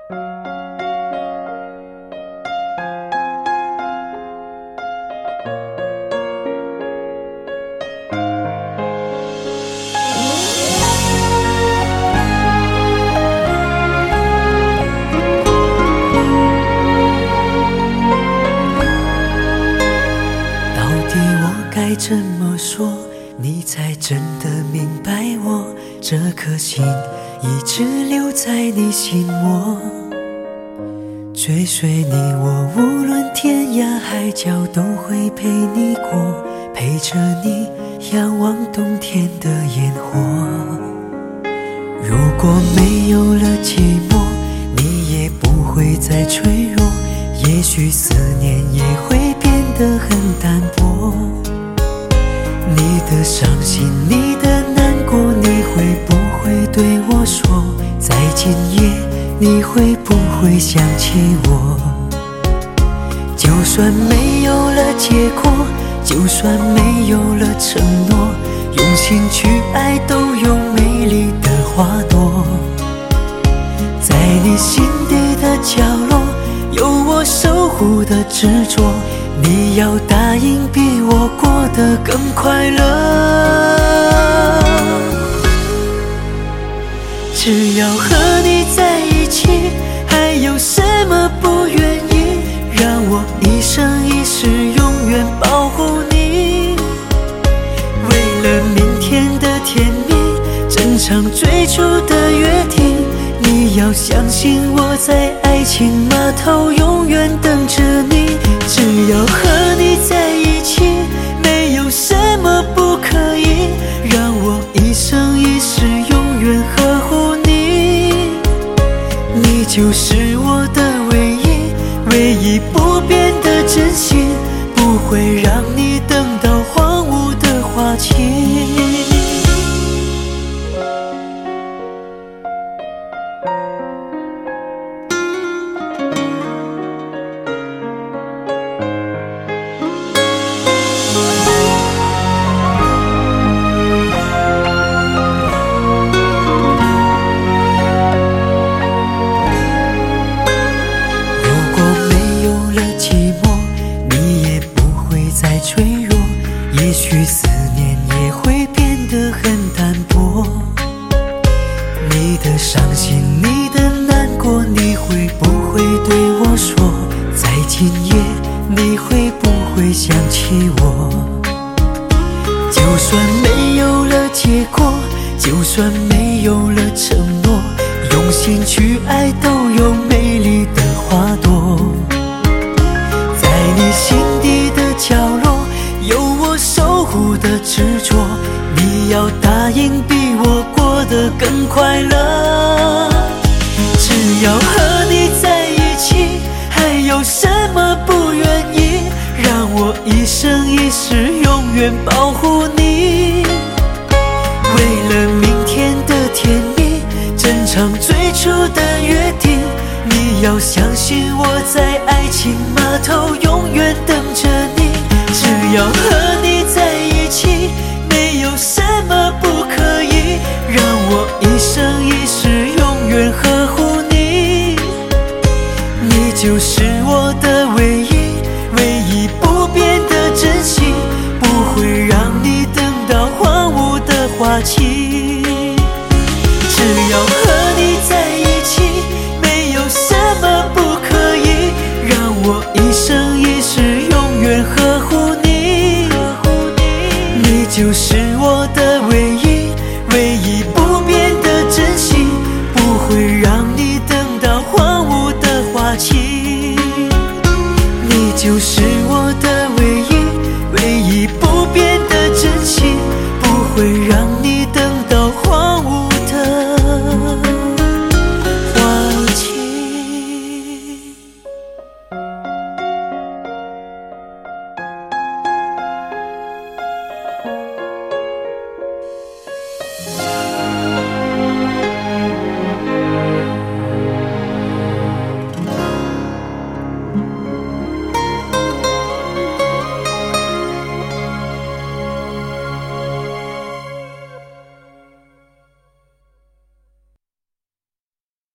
该怎么说你才真的明白我？这颗心一直留在你心窝，追随你我无论天涯海角都会陪你过，陪着你仰望冬天的烟火。如果没有了寂寞，你也不会再脆弱，也许思念也会变得很淡薄。你的伤心，你的难过，你会不会对我说？在今夜，你会不会想起我？就算没有了结果，就算没有了承诺，用心去爱都有美丽的花朵。在你心底的角落，有我守护的执着，你要答应比我过得更快乐。只要和你在一起，还有什么不愿意？让我一生一世永远保护你。为了明天的甜蜜，整场最初的约定，你要相信我在爱情码头永远等着你。只要和你在一起，没有什么不可以，让我一生一世永远呵护你。你就是我的唯一，唯一不变的真心，不会让你等到荒芜的花期。也许思念也会变得很淡薄。你的伤心，你的难过，你会不会对我说？在今夜，你会不会想起我？就算没有了结果，就算没有了承诺，用心去爱都有美丽的花朵。在你心底的角落，有我守护的执着，你要答应比我过得更快乐。只要和你在一起，还有什么不愿意？让我一生一世永远保护你。为了明天的甜蜜，整场最初的约定，你要相信我在爱情码头永远等着你。只要和你在一起，没有什么不可以，让我一生一世永远呵护你。你就是我的唯一，唯一不变的真心，不会让你等到荒芜的花期。只要和你在一起，没有什么不可以，让我一生一世永远呵护你。你就是我的唯一，唯一不变的真心，不会让你等到荒芜的花期。你就是